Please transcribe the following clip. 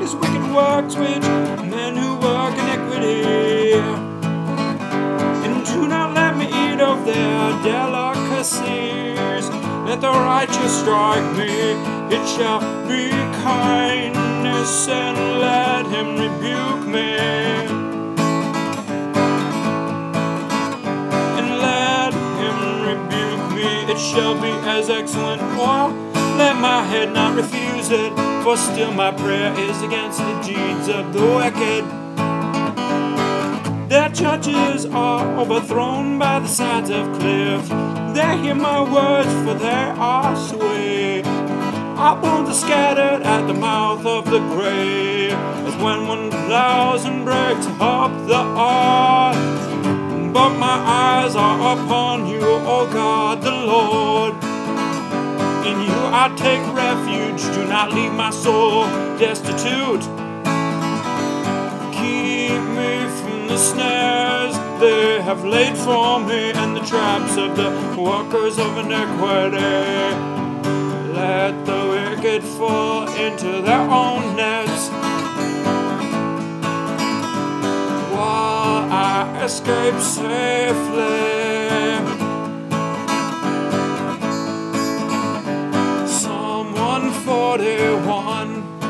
these wicked works which men who work iniquity. And do not let me eat of their delicacies. Let the righteous strike me, it shall be kindness, and let him rebuke me. And let him rebuke me, it shall be as excellent oil. Let my head not refuse it, for still my prayer is against the deeds of the wicked. Their judges are overthrown by the sides of cliffs. They hear my words, for they are sweet. Our bones are scattered at the mouth of the grave, as when one plows and breaks up the earth. But my eyes are upon you, O God the Lord. In you I take refuge, do not leave my soul destitute. Keep me from the snares they have laid for me, and the traps of the workers of iniquity. Let the wicked fall into their own nets, while I escape safely. Psalm 141.